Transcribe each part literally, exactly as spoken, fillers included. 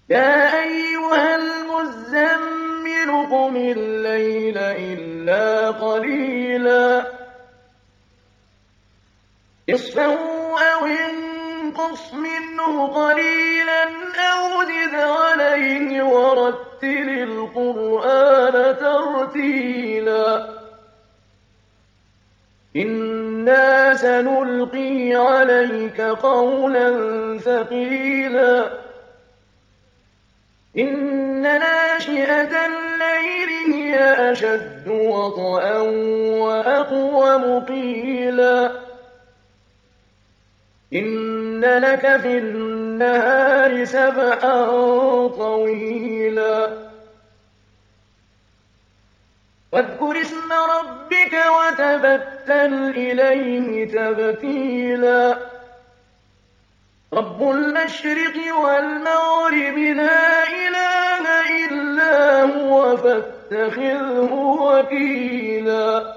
يا أيها المزمل قم الليل إلا قليلا نصفه أو انقص منه قليلا أو زد عليه ورتل القرآن ترتيلا إنا سنلقي عليك قولا ثقيلا إن ناشئة الليل هي أشد وطئا وأقوم قيلا إن لك في النهار سبحا طويلا واذكر اسم ربك وتبتل إليه تبتيلا رب المشرق والمغرب لا إله إلا هو فاتخذه وكيلا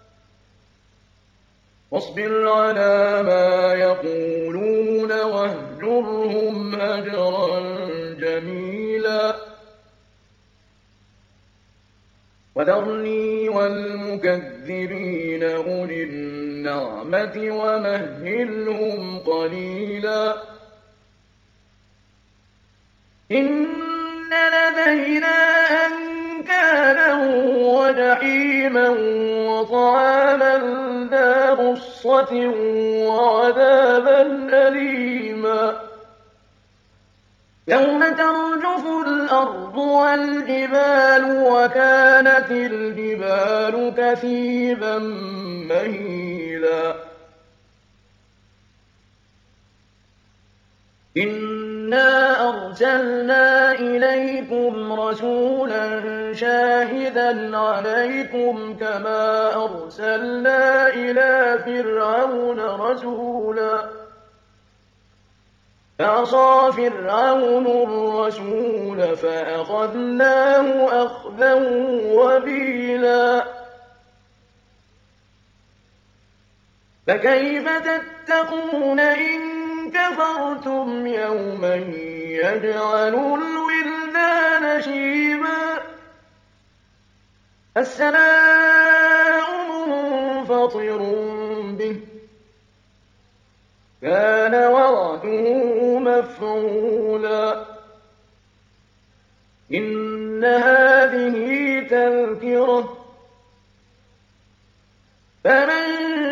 واصبر على ما يقولون واهجرهم هجرا جميلا وذرني والمكذبين أولي النعمة ومهلهم قليلا إن لدينا أنكالا وجحيما وطعاما ذا غصة وعذابا أليما يوم ترجف الأرض والجبال وكانت الجبال كثيبا مهيلا إنا أرسلنا إليكم رسولا شاهدا عليكم كما أرسلنا إلى فرعون رسولا فعصى فرعون الرسول فأخذناه أخذا وبيلا فكيف تتقون إن كفرتم يوما يجعل الولدان شيبا السماء منفطر به كان وعده مفعولا إن هذه تذكرة فمن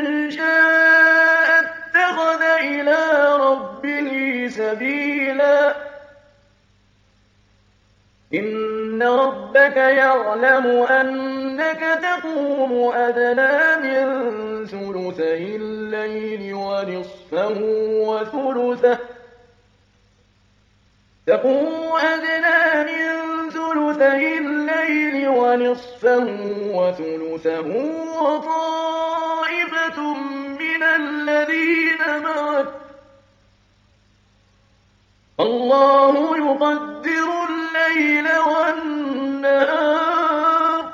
شاء اتخذ إلى ربه سبيلا إن ربك يعلم أنك تقوم أدنى من ثلثي الليل ونصفه وثلثه تقوم أدنى من ثلثي الليل ونصفه وثلثه وطائفة من الذين معك الله يقدر الليل والنهار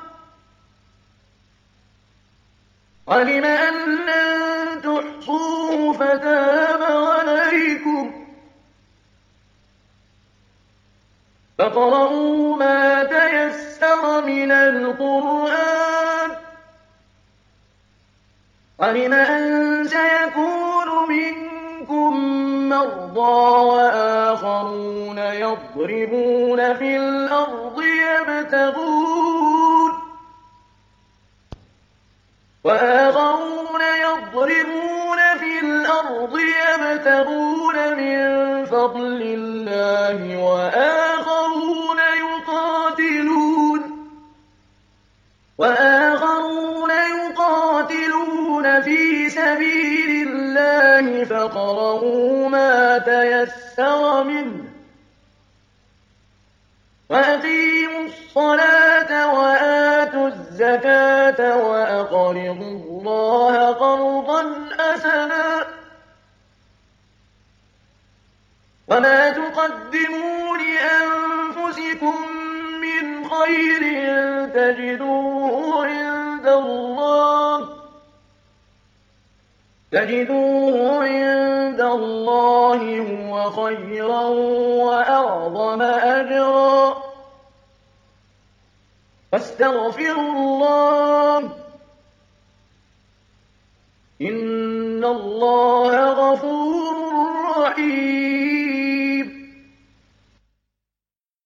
علم أن لن تحصوه فتاب عليكم فاقرؤوا ما تيسر من القرآن علم أن سيكون منكم مرضى وآخرون يضربون في الأرض يبتغون وآخرون يضربون في الأرض يبتغون من فضل الله وآخرون يقاتلون وآخرون يقاتلون في سبيل الله فاقرؤوا ما تيسر منه وأقيموا الصلاة وآتوا الزكاة وأقرضوا الله قرضا حسنا وما تقدموا لأنفسكم من خير تجدوه عند الله تجدوه عند الله هو خيرا وأعظم أجرا واستغفروا الله إن الله غفور رحيم